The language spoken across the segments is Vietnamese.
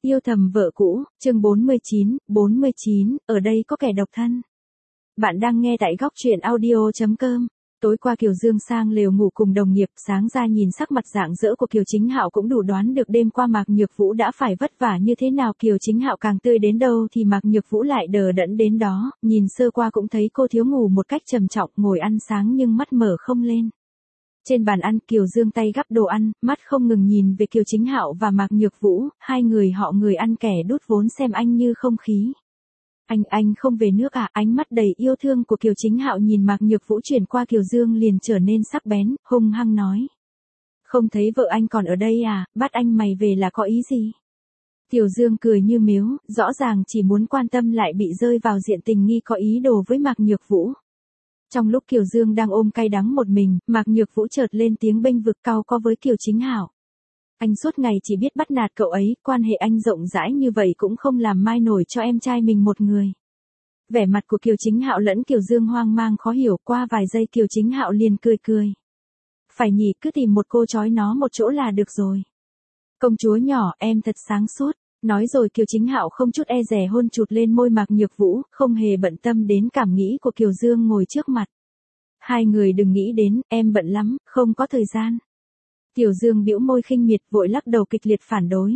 Yêu thầm vợ cũ, chương 49, ở đây có kẻ độc thân. Bạn đang nghe tại góc truyện audio.com. Tối qua Kiều Dương sang lều ngủ cùng đồng nghiệp, sáng ra nhìn sắc mặt rạng rỡ của Kiều Chính Hạo cũng đủ đoán được đêm qua Mạc Nhược Vũ đã phải vất vả như thế nào. Kiều Chính Hạo càng tươi đến đâu thì Mạc Nhược Vũ lại đờ đẫn đến đó, nhìn sơ qua cũng thấy cô thiếu ngủ một cách trầm trọng, ngồi ăn sáng nhưng mắt mở không lên. Trên bàn ăn, Kiều Dương tay gắp đồ ăn, mắt không ngừng nhìn về Kiều Chính Hạo và Mạc Nhược Vũ, hai người họ người ăn kẻ đút vốn xem anh như không khí. Anh không về nước à? Ánh mắt đầy yêu thương của Kiều Chính Hạo nhìn Mạc Nhược Vũ chuyển qua Kiều Dương liền trở nên sắc bén, hung hăng nói. Không thấy vợ anh còn ở đây à, bắt anh mày về là có ý gì? Kiều Dương cười như miếu, rõ ràng chỉ muốn quan tâm lại bị rơi vào diện tình nghi có ý đồ với Mạc Nhược Vũ. Trong lúc Kiều Dương đang ôm cay đắng một mình, Mạc Nhược Vũ chợt lên tiếng bênh vực cau có với Kiều Chính Hạo. Anh suốt ngày chỉ biết bắt nạt cậu ấy, quan hệ anh rộng rãi như vậy cũng không làm mai nổi cho em trai mình một người. Vẻ mặt của Kiều Chính Hạo lẫn Kiều Dương hoang mang khó hiểu, qua vài giây Kiều Chính Hạo liền cười. Phải nhỉ, cứ tìm một cô trói nó một chỗ là được rồi. Công chúa nhỏ, em thật sáng suốt. Nói rồi Kiều Chính Hạo không chút e dè hôn chụt lên môi Mạc Nhược Vũ, không hề bận tâm đến cảm nghĩ của Kiều Dương ngồi trước mặt. Hai người đừng nghĩ đến, em bận lắm, không có thời gian. Kiều Dương bĩu môi khinh miệt vội lắc đầu kịch liệt phản đối.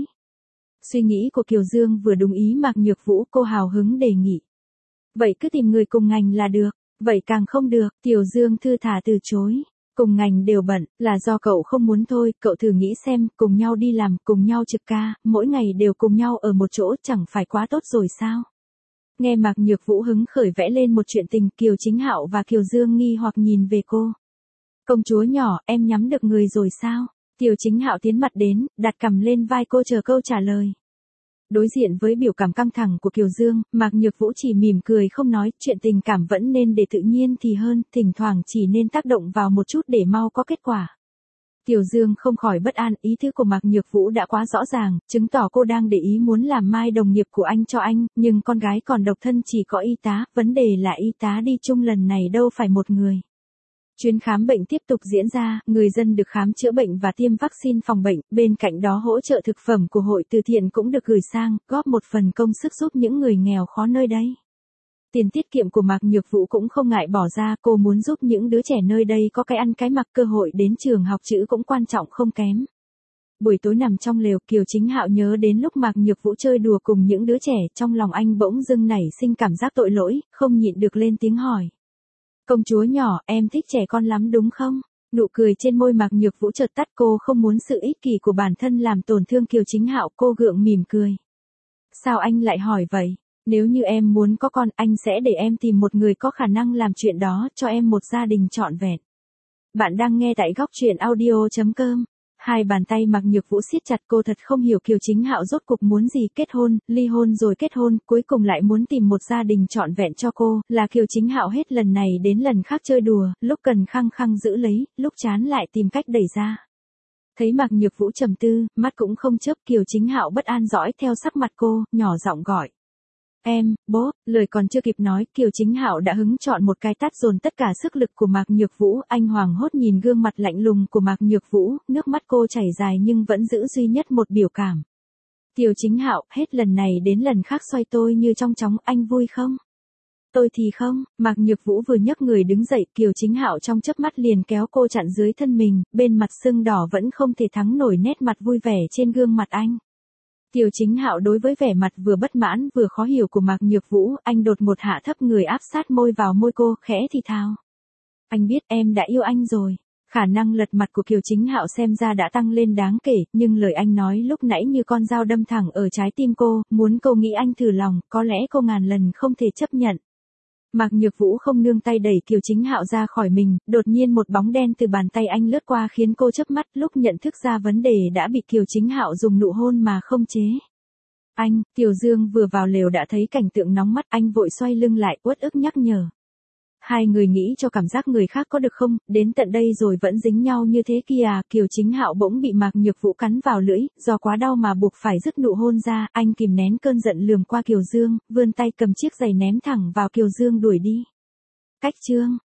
Suy nghĩ của Kiều Dương vừa đúng ý Mạc Nhược Vũ, cô hào hứng đề nghị. Vậy cứ tìm người cùng ngành là được, vậy càng không được, Kiều Dương thư thả từ chối. Cùng ngành đều bận, là do cậu không muốn thôi, cậu thử nghĩ xem, cùng nhau đi làm, cùng nhau trực ca, mỗi ngày đều cùng nhau ở một chỗ, chẳng phải quá tốt rồi sao? Nghe Mạc Nhược Vũ hứng khởi vẽ lên một chuyện tình, Kiều Chính Hạo và Kiều Dương nghi hoặc nhìn về cô. Công chúa nhỏ, em nhắm được người rồi sao? Kiều Chính Hạo tiến mặt đến, đặt cằm lên vai cô chờ câu trả lời. Đối diện với biểu cảm căng thẳng của Kiều Dương, Mạc Nhược Vũ chỉ mỉm cười không nói, chuyện tình cảm vẫn nên để tự nhiên thì hơn, thỉnh thoảng chỉ nên tác động vào một chút để mau có kết quả. Kiều Dương không khỏi bất an, ý tứ của Mạc Nhược Vũ đã quá rõ ràng, chứng tỏ cô đang để ý muốn làm mai đồng nghiệp của anh cho anh, nhưng con gái còn độc thân chỉ có y tá, vấn đề là y tá đi chung lần này đâu phải một người. Chuyến khám bệnh tiếp tục diễn ra, người dân được khám chữa bệnh và tiêm vaccine phòng bệnh, bên cạnh đó hỗ trợ thực phẩm của hội từ thiện cũng được gửi sang, góp một phần công sức giúp những người nghèo khó nơi đây. Tiền tiết kiệm của Mạc Nhược Vũ cũng không ngại bỏ ra, cô muốn giúp những đứa trẻ nơi đây có cái ăn cái mặc, cơ hội đến trường học chữ cũng quan trọng không kém. Buổi tối nằm trong lều, Kiều Chính Hạo nhớ đến lúc Mạc Nhược Vũ chơi đùa cùng những đứa trẻ, trong lòng anh bỗng dưng nảy sinh cảm giác tội lỗi, không nhịn được lên tiếng hỏi. Công chúa nhỏ, em thích trẻ con lắm đúng không? Nụ cười trên môi Mạc Nhược Vũ chợt tắt, cô không muốn sự ích kỷ của bản thân làm tổn thương Kiều Chính Hạo, cô gượng mỉm cười. Sao anh lại hỏi vậy? Nếu như em muốn có con, anh sẽ để em tìm một người có khả năng làm chuyện đó, cho em một gia đình trọn vẹn. Bạn đang nghe tại góc truyện audio.com. Hai bàn tay Mạc Nhược Vũ siết chặt, cô thật không hiểu Kiều Chính Hạo rốt cục muốn gì, kết hôn, ly hôn rồi kết hôn, cuối cùng lại muốn tìm một gia đình trọn vẹn cho cô, là Kiều Chính Hạo hết lần này đến lần khác chơi đùa, lúc cần khăng khăng giữ lấy, lúc chán lại tìm cách đẩy ra. Thấy Mạc Nhược Vũ trầm tư, mắt cũng không chớp, Kiều Chính Hạo bất an dõi theo sắc mặt cô, nhỏ giọng gọi. Em, bố, lời còn chưa kịp nói, Kiều Chính Hạo đã hứng chọn một cái tát dồn tất cả sức lực của Mạc Nhược Vũ, anh hoảng hốt nhìn gương mặt lạnh lùng của Mạc Nhược Vũ, nước mắt cô chảy dài nhưng vẫn giữ duy nhất một biểu cảm. Kiều Chính Hạo, hết lần này đến lần khác xoay tôi như trong chóng, anh vui không? Tôi thì không, Mạc Nhược Vũ vừa nhấc người đứng dậy, Kiều Chính Hạo trong chớp mắt liền kéo cô chặn dưới thân mình, bên mặt sưng đỏ vẫn không thể thắng nổi nét mặt vui vẻ trên gương mặt anh. Kiều Chính Hạo đối với vẻ mặt vừa bất mãn vừa khó hiểu của Mạc Nhược Vũ, anh đột một hạ thấp người áp sát môi vào môi cô, khẽ thì thào. Anh biết em đã yêu anh rồi. Khả năng lật mặt của Kiều Chính Hạo xem ra đã tăng lên đáng kể, nhưng lời anh nói lúc nãy như con dao đâm thẳng ở trái tim cô, muốn cô nghĩ anh thử lòng, có lẽ cô ngàn lần không thể chấp nhận. Mạc Nhược Vũ không nương tay đẩy Kiều Chính Hạo ra khỏi mình, đột nhiên một bóng đen từ bàn tay anh lướt qua khiến cô chớp mắt, lúc nhận thức ra vấn đề đã bị Kiều Chính Hạo dùng nụ hôn mà không chế. Anh, Kiều Dương vừa vào lều đã thấy cảnh tượng nóng mắt, anh vội xoay lưng lại, uất ức nhắc nhở. Hai người nghĩ cho cảm giác người khác có được không, đến tận đây rồi vẫn dính nhau như thế kia à, Kiều Chính Hạo bỗng bị Mạc Nhược Vũ cắn vào lưỡi, do quá đau mà buộc phải dứt nụ hôn ra, anh kìm nén cơn giận lườm qua Kiều Dương, vươn tay cầm chiếc giày ném thẳng vào Kiều Dương đuổi đi. Cách chương.